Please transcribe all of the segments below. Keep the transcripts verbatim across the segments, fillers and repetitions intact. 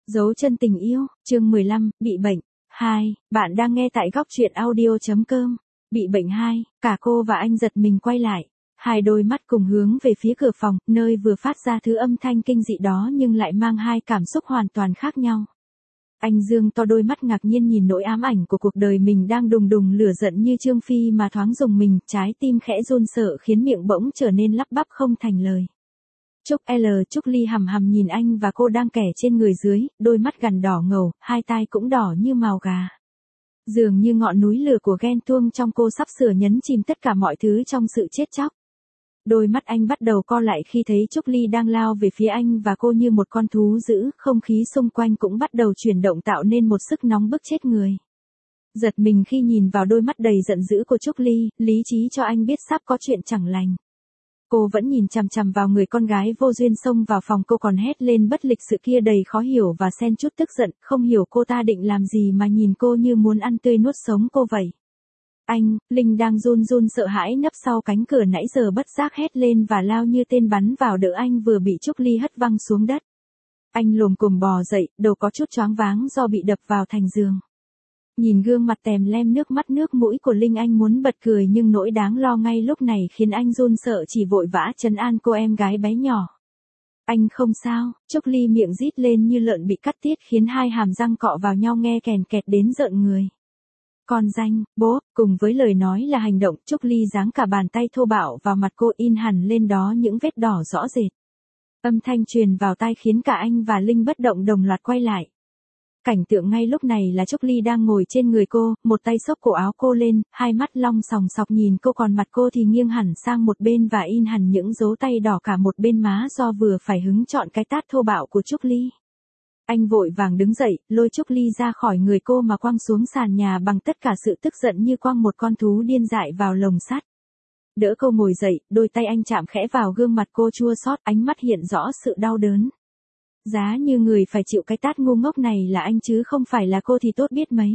Dấu chân tình yêu, chương mười lăm, bị bệnh. hai, bạn đang nghe tại góc truyện audio.com. Bị bệnh hai, cả cô và anh giật mình quay lại. Hai đôi mắt cùng hướng về phía cửa phòng, nơi vừa phát ra thứ âm thanh kinh dị đó nhưng lại mang hai cảm xúc hoàn toàn khác nhau. Anh dương to đôi mắt ngạc nhiên nhìn nỗi ám ảnh của cuộc đời mình đang đùng đùng lửa giận như Trương Phi mà thoáng rùng mình, trái tim khẽ run sợ khiến miệng bỗng trở nên lắp bắp không thành lời. Trúc L. Trúc Ly hằm hằm nhìn anh và cô đang kẻ trên người dưới, đôi mắt gằn đỏ ngầu, hai tai cũng đỏ như mào gà. Dường như ngọn núi lửa của ghen tuông trong cô sắp sửa nhấn chìm tất cả mọi thứ trong sự chết chóc. Đôi mắt anh bắt đầu co lại khi thấy Trúc Ly đang lao về phía anh và cô như một con thú dữ, không khí xung quanh cũng bắt đầu chuyển động tạo nên một sức nóng bức chết người. Giật mình khi nhìn vào đôi mắt đầy giận dữ của Trúc Ly, lý trí cho anh biết sắp có chuyện chẳng lành. Cô vẫn nhìn chằm chằm vào người con gái vô duyên xông vào phòng, cô còn hét lên bất lịch sự kia đầy khó hiểu và xen chút tức giận, không hiểu cô ta định làm gì mà nhìn cô như muốn ăn tươi nuốt sống cô vậy. Anh, Linh đang run run sợ hãi nấp sau cánh cửa nãy giờ bất giác hét lên và lao như tên bắn vào đỡ anh vừa bị Trúc Ly hất văng xuống đất. Anh lồm cồm bò dậy, đầu có chút choáng váng do bị đập vào thành giường. Nhìn gương mặt tèm lem nước mắt nước mũi của Linh, anh muốn bật cười nhưng nỗi đáng lo ngay lúc này khiến anh run sợ, chỉ vội vã trấn an cô em gái bé nhỏ. Anh không sao. Trúc Ly miệng rít lên như lợn bị cắt tiết khiến hai hàm răng cọ vào nhau nghe kèn kẹt đến rợn người. Con danh, bố, cùng với lời nói là hành động, Trúc Ly giáng cả bàn tay thô bạo vào mặt cô, in hẳn lên đó những vết đỏ rõ rệt. Âm thanh truyền vào tai khiến cả anh và Linh bất động đồng loạt quay lại. Cảnh tượng ngay lúc này là Trúc Ly đang ngồi trên người cô, một tay xốc cổ áo cô lên, hai mắt long sòng sọc nhìn cô, còn mặt cô thì nghiêng hẳn sang một bên và in hẳn những dấu tay đỏ cả một bên má do vừa phải hứng chọn cái tát thô bạo của Trúc Ly. Anh vội vàng đứng dậy, lôi Trúc Ly ra khỏi người cô mà quăng xuống sàn nhà bằng tất cả sự tức giận như quăng một con thú điên dại vào lồng sắt. Đỡ cô ngồi dậy, đôi tay anh chạm khẽ vào gương mặt cô chua xót, ánh mắt hiện rõ sự đau đớn. Giá như người phải chịu cái tát ngu ngốc này là anh chứ không phải là cô thì tốt biết mấy.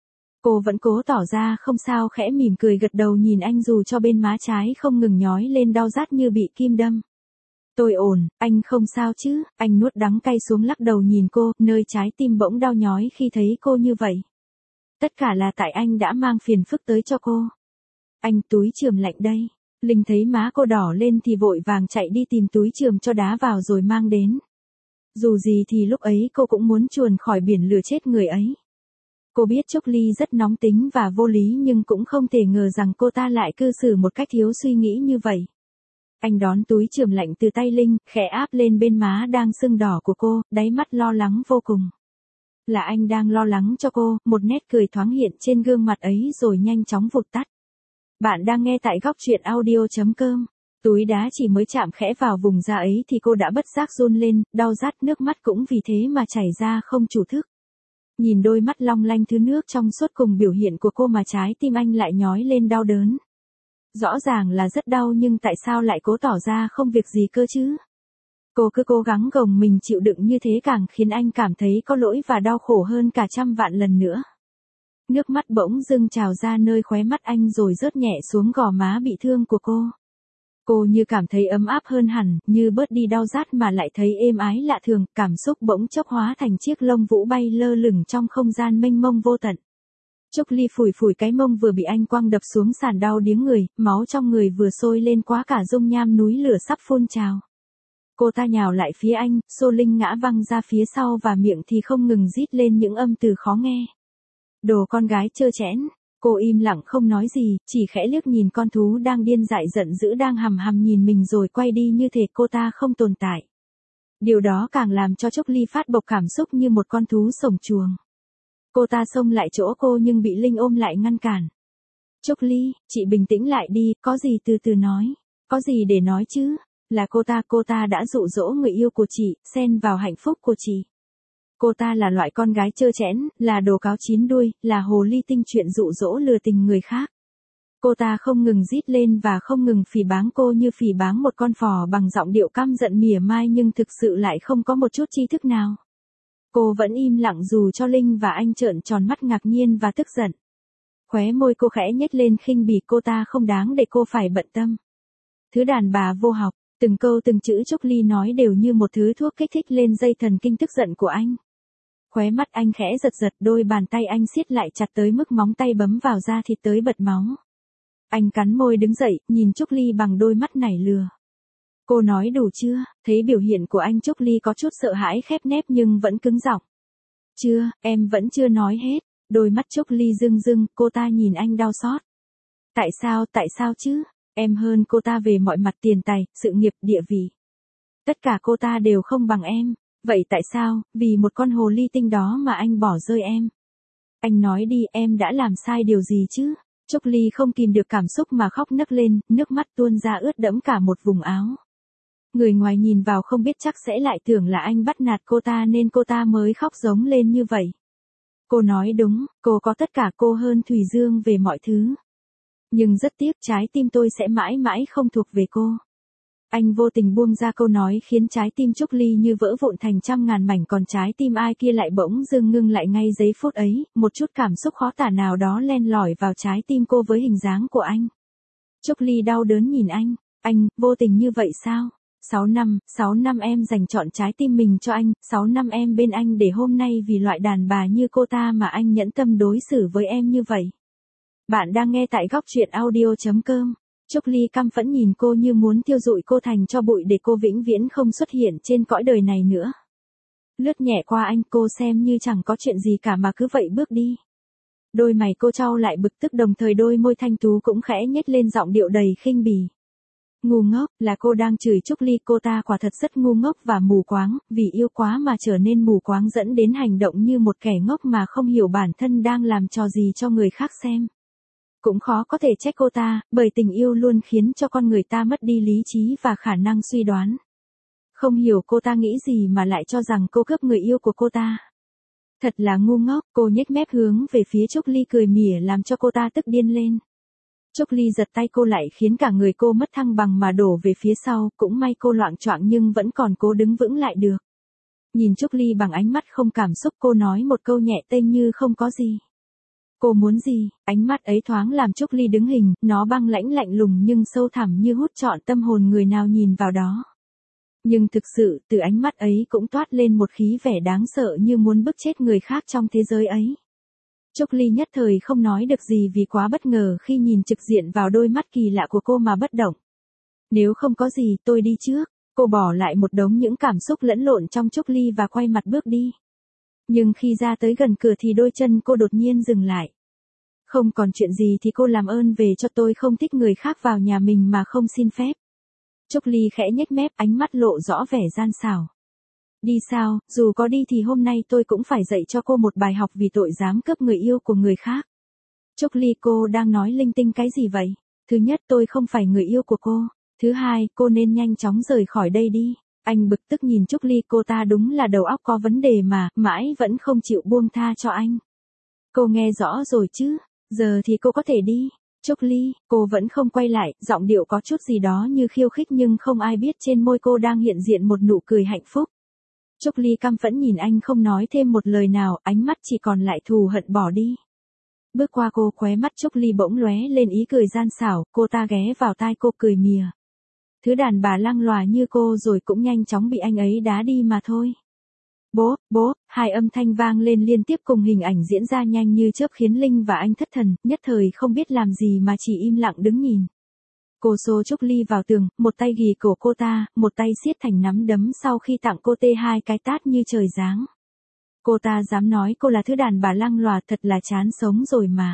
Cô vẫn cố tỏ ra không sao, khẽ mỉm cười gật đầu nhìn anh dù cho bên má trái không ngừng nhói lên đau rát như bị kim đâm. Tôi ổn, anh không sao chứ? Anh nuốt đắng cay xuống lắc đầu nhìn cô, nơi trái tim bỗng đau nhói khi thấy cô như vậy. Tất cả là tại anh đã mang phiền phức tới cho cô. Anh, túi chườm lạnh đây. Linh thấy má cô đỏ lên thì vội vàng chạy đi tìm túi chườm cho đá vào rồi mang đến. Dù gì thì lúc ấy cô cũng muốn chuồn khỏi biển lửa chết người ấy. Cô biết Trúc Ly rất nóng tính và vô lý nhưng cũng không thể ngờ rằng cô ta lại cư xử một cách thiếu suy nghĩ như vậy. Anh đón túi chườm lạnh từ tay Linh, khẽ áp lên bên má đang sưng đỏ của cô, đáy mắt lo lắng vô cùng. Là anh đang lo lắng cho cô, một nét cười thoáng hiện trên gương mặt ấy rồi nhanh chóng vụt tắt. Bạn đang nghe tại góc truyện audio.com. Túi đá chỉ mới chạm khẽ vào vùng da ấy thì cô đã bất giác run lên, đau rát, nước mắt cũng vì thế mà chảy ra không chủ thức. Nhìn đôi mắt long lanh thứ nước trong suốt cùng biểu hiện của cô mà trái tim anh lại nhói lên đau đớn. Rõ ràng là rất đau nhưng tại sao lại cố tỏ ra không việc gì cơ chứ? Cô cứ cố gắng gồng mình chịu đựng như thế càng khiến anh cảm thấy có lỗi và đau khổ hơn cả trăm vạn lần nữa. Nước mắt bỗng dưng trào ra nơi khóe mắt anh rồi rớt nhẹ xuống gò má bị thương của cô. Cô như cảm thấy ấm áp hơn hẳn, như bớt đi đau rát mà lại thấy êm ái lạ thường, cảm xúc bỗng chốc hóa thành chiếc lông vũ bay lơ lửng trong không gian mênh mông vô tận. Trúc Ly phủi phủi cái mông vừa bị anh quăng đập xuống sàn đau điếng người, máu trong người vừa sôi lên quá cả dung nham núi lửa sắp phun trào. Cô ta nhào lại phía anh, xô Linh ngã văng ra phía sau và miệng thì không ngừng rít lên những âm từ khó nghe. Đồ con gái trơ trẽn. Cô im lặng không nói gì, chỉ khẽ liếc nhìn con thú đang điên dại giận dữ đang hằm hằm nhìn mình rồi quay đi như thể cô ta không tồn tại. Điều đó càng làm cho Trúc Ly phát bộc cảm xúc như một con thú sổng chuồng. Cô ta xông lại chỗ cô nhưng bị Linh ôm lại ngăn cản. Trúc Ly, chị bình tĩnh lại đi, có gì từ từ nói. Có gì để nói chứ? Là cô ta, cô ta đã dụ dỗ người yêu của chị, xen vào hạnh phúc của chị. Cô ta là loại con gái trơ trẽn, là đồ cáo chín đuôi, là hồ ly tinh chuyện dụ dỗ lừa tình người khác. Cô ta không ngừng rít lên và không ngừng phỉ báng cô như phỉ báng một con phò bằng giọng điệu căm giận mỉa mai nhưng thực sự lại không có một chút tri thức nào. Cô vẫn im lặng dù cho Linh và anh trợn tròn mắt ngạc nhiên và tức giận. Khóe môi cô khẽ nhếch lên khinh bỉ, cô ta không đáng để cô phải bận tâm. Thứ đàn bà vô học, từng câu từng chữ Trúc Ly nói đều như một thứ thuốc kích thích lên dây thần kinh tức giận của anh. Khóe mắt anh khẽ giật giật, đôi bàn tay anh siết lại chặt tới mức móng tay bấm vào da thịt tới bật máu. Anh cắn môi đứng dậy, nhìn Trúc Ly bằng đôi mắt nảy lửa. Cô nói đủ chưa? Thấy biểu hiện của anh, Trúc Ly có chút sợ hãi khép nép nhưng vẫn cứng giọng. Chưa, em vẫn chưa nói hết. Đôi mắt Trúc Ly rưng rưng, cô ta nhìn anh đau xót. Tại sao, tại sao chứ? Em hơn cô ta về mọi mặt, tiền tài, sự nghiệp, địa vị. Tất cả cô ta đều không bằng em. Vậy tại sao, vì một con hồ ly tinh đó mà anh bỏ rơi em? Anh nói đi, em đã làm sai điều gì chứ? Trúc Ly không kìm được cảm xúc mà khóc nấc lên, nước mắt tuôn ra ướt đẫm cả một vùng áo. Người ngoài nhìn vào không biết chắc sẽ lại tưởng là anh bắt nạt cô ta nên cô ta mới khóc giống lên như vậy. Cô nói đúng, cô có tất cả, cô hơn Thùy Dương về mọi thứ. Nhưng rất tiếc, trái tim tôi sẽ mãi mãi không thuộc về cô. Anh vô tình buông ra câu nói khiến trái tim Trúc Ly như vỡ vụn thành trăm ngàn mảnh, còn trái tim ai kia lại bỗng dưng ngưng lại ngay giây phút ấy, một chút cảm xúc khó tả nào đó len lỏi vào trái tim cô với hình dáng của anh. Trúc Ly đau đớn nhìn anh, anh, vô tình như vậy sao? Sáu năm, sáu năm em dành trọn trái tim mình cho anh, sáu năm em bên anh để hôm nay vì loại đàn bà như cô ta mà anh nhẫn tâm đối xử với em như vậy. Bạn đang nghe tại góc truyện audio chấm com. Trúc Ly căm phẫn nhìn cô như muốn thiêu rụi cô thành tro bụi để cô vĩnh viễn không xuất hiện trên cõi đời này nữa. Lướt nhẹ qua anh, cô xem như chẳng có chuyện gì cả mà cứ vậy bước đi. Đôi mày cô trao lại bực tức, đồng thời đôi môi thanh tú cũng khẽ nhếch lên giọng điệu đầy khinh bỉ. Ngu ngốc, là cô đang chửi Trúc Ly, cô ta quả thật rất ngu ngốc và mù quáng, vì yêu quá mà trở nên mù quáng dẫn đến hành động như một kẻ ngốc mà không hiểu bản thân đang làm trò gì cho người khác xem. Cũng khó có thể trách cô ta, bởi tình yêu luôn khiến cho con người ta mất đi lý trí và khả năng suy đoán. Không hiểu cô ta nghĩ gì mà lại cho rằng cô cướp người yêu của cô ta. Thật là ngu ngốc, cô nhếch mép hướng về phía Trúc Ly cười mỉa làm cho cô ta tức điên lên. Trúc Ly giật tay cô lại khiến cả người cô mất thăng bằng mà đổ về phía sau, cũng may cô loạng choạng nhưng vẫn còn cố đứng vững lại được. Nhìn Trúc Ly bằng ánh mắt không cảm xúc, cô nói một câu nhẹ tênh như không có gì. Cô muốn gì? Ánh mắt ấy thoáng làm Trúc Ly đứng hình, nó băng lãnh lạnh lùng nhưng sâu thẳm như hút trọn tâm hồn người nào nhìn vào đó. Nhưng thực sự, từ ánh mắt ấy cũng toát lên một khí vẻ đáng sợ như muốn bức chết người khác trong thế giới ấy. Trúc Ly nhất thời không nói được gì vì quá bất ngờ khi nhìn trực diện vào đôi mắt kỳ lạ của cô mà bất động. Nếu không có gì, tôi đi trước. Cô bỏ lại một đống những cảm xúc lẫn lộn trong Trúc Ly và quay mặt bước đi. Nhưng khi ra tới gần cửa thì đôi chân cô đột nhiên dừng lại. Không còn chuyện gì thì cô làm ơn về cho tôi, không thích người khác vào nhà mình mà không xin phép. Trúc Ly khẽ nhếch mép, ánh mắt lộ rõ vẻ gian xảo. Đi sao, dù có đi thì hôm nay tôi cũng phải dạy cho cô một bài học vì tội dám cướp người yêu của người khác. Trúc Ly, cô đang nói linh tinh cái gì vậy? Thứ nhất, tôi không phải người yêu của cô. Thứ hai, cô nên nhanh chóng rời khỏi đây đi. Anh bực tức nhìn Trúc Ly, cô ta đúng là đầu óc có vấn đề mà, mãi vẫn không chịu buông tha cho anh. Cô nghe rõ rồi chứ, giờ thì cô có thể đi. Trúc Ly, cô vẫn không quay lại, giọng điệu có chút gì đó như khiêu khích nhưng không ai biết trên môi cô đang hiện diện một nụ cười hạnh phúc. Trúc Ly căm phẫn nhìn anh không nói thêm một lời nào, ánh mắt chỉ còn lại thù hận bỏ đi. Bước qua cô, khóe mắt Trúc Ly bỗng lóe lên ý cười gian xảo, cô ta ghé vào tai cô cười mỉa. Thứ đàn bà lăng lòa như cô rồi cũng nhanh chóng bị anh ấy đá đi mà thôi. Bố, bố, hai âm thanh vang lên liên tiếp cùng hình ảnh diễn ra nhanh như chớp khiến Linh và anh thất thần, nhất thời không biết làm gì mà chỉ im lặng đứng nhìn. Cô xô Trúc Ly vào tường, một tay ghì cổ cô ta, một tay siết thành nắm đấm sau khi tặng cô tê hai cái tát như trời giáng. Cô ta dám nói cô là thứ đàn bà lăng lòa, thật là chán sống rồi mà.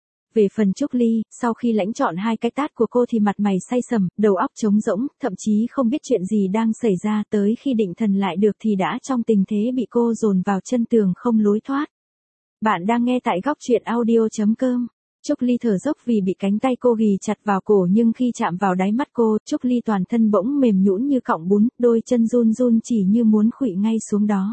Về phần Trúc Ly, sau khi lãnh trọn hai cái tát của cô thì mặt mày say sầm, đầu óc trống rỗng, thậm chí không biết chuyện gì đang xảy ra, tới khi định thần lại được thì đã trong tình thế bị cô dồn vào chân tường không lối thoát. Bạn đang nghe tại góc truyện audio chấm com. Trúc Ly thở dốc vì bị cánh tay cô ghì chặt vào cổ, nhưng khi chạm vào đáy mắt cô, Trúc Ly toàn thân bỗng mềm nhũn như cọng bún, đôi chân run run chỉ như muốn khuỵu ngay xuống đó.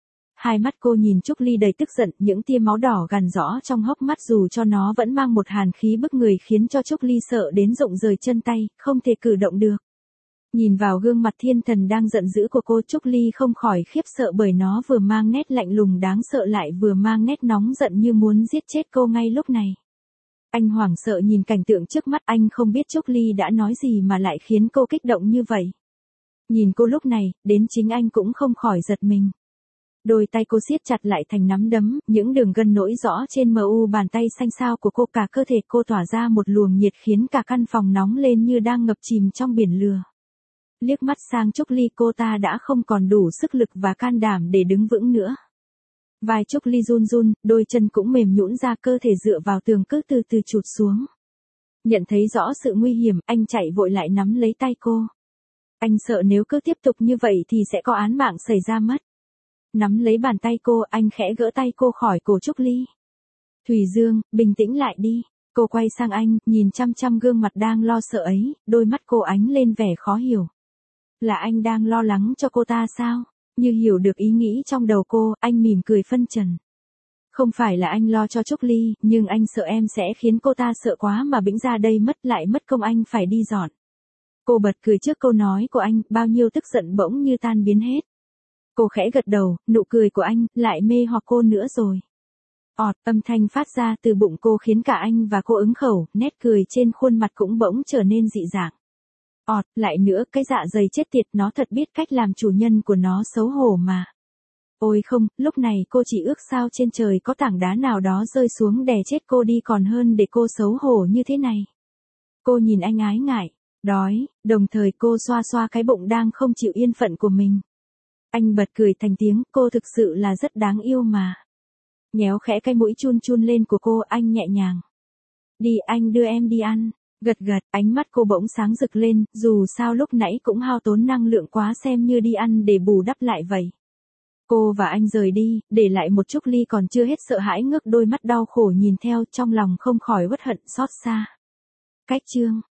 Hai mắt cô nhìn Trúc Ly đầy tức giận, những tia máu đỏ gằn rõ trong hốc mắt dù cho nó vẫn mang một hàn khí bức người khiến cho Trúc Ly sợ đến rụng rời chân tay, không thể cử động được. Nhìn vào gương mặt thiên thần đang giận dữ của cô, Trúc Ly không khỏi khiếp sợ bởi nó vừa mang nét lạnh lùng đáng sợ lại vừa mang nét nóng giận như muốn giết chết cô ngay lúc này. Anh hoảng sợ nhìn cảnh tượng trước mắt, anh không biết Trúc Ly đã nói gì mà lại khiến cô kích động như vậy. Nhìn cô lúc này, đến chính anh cũng không khỏi giật mình. Đôi tay cô siết chặt lại thành nắm đấm, những đường gân nổi rõ trên mờ u bàn tay xanh xao của cô, cả cơ thể cô tỏa ra một luồng nhiệt khiến cả căn phòng nóng lên như đang ngập chìm trong biển lửa. Liếc mắt sang Trúc Ly, cô ta đã không còn đủ sức lực và can đảm để đứng vững nữa. Vai Trúc Ly run run, đôi chân cũng mềm nhũn ra, cơ thể dựa vào tường cứ từ từ trụt xuống. Nhận thấy rõ sự nguy hiểm, anh chạy vội lại nắm lấy tay cô. Anh sợ nếu cứ tiếp tục như vậy thì sẽ có án mạng xảy ra mất. Nắm lấy bàn tay cô, anh khẽ gỡ tay cô khỏi cổ Trúc Ly. Thùy Dương, bình tĩnh lại đi. Cô quay sang anh, nhìn chăm chăm gương mặt đang lo sợ ấy, đôi mắt cô ánh lên vẻ khó hiểu. Là anh đang lo lắng cho cô ta sao? Như hiểu được ý nghĩ trong đầu cô, anh mỉm cười phân trần. Không phải là anh lo cho Trúc Ly, nhưng anh sợ em sẽ khiến cô ta sợ quá mà bĩnh ra đây mất, lại mất công anh phải đi dọn. Cô bật cười trước câu nói của anh, bao nhiêu tức giận bỗng như tan biến hết. Cô khẽ gật đầu, nụ cười của anh lại mê hoặc cô nữa rồi. Ọt, âm thanh phát ra từ bụng cô khiến cả anh và cô ứng khẩu, nét cười trên khuôn mặt cũng bỗng trở nên dị dạng. Ọt, lại nữa, cái dạ dày chết tiệt, nó thật biết cách làm chủ nhân của nó, xấu hổ mà. Ôi không, lúc này cô chỉ ước sao trên trời có tảng đá nào đó rơi xuống đè chết cô đi còn hơn để cô xấu hổ như thế này. Cô nhìn anh ái ngại, đói, đồng thời cô xoa xoa cái bụng đang không chịu yên phận của mình. Anh bật cười thành tiếng, cô thực sự là rất đáng yêu mà. Nhéo khẽ cái mũi chun chun lên của cô, anh nhẹ nhàng. Đi, anh đưa em đi ăn. Gật gật, ánh mắt cô bỗng sáng rực lên, dù sao lúc nãy cũng hao tốn năng lượng quá, xem như đi ăn để bù đắp lại vậy. Cô và anh rời đi, để lại một Trúc Ly còn chưa hết sợ hãi, ngước đôi mắt đau khổ nhìn theo, trong lòng không khỏi uất hận xót xa. Cách chương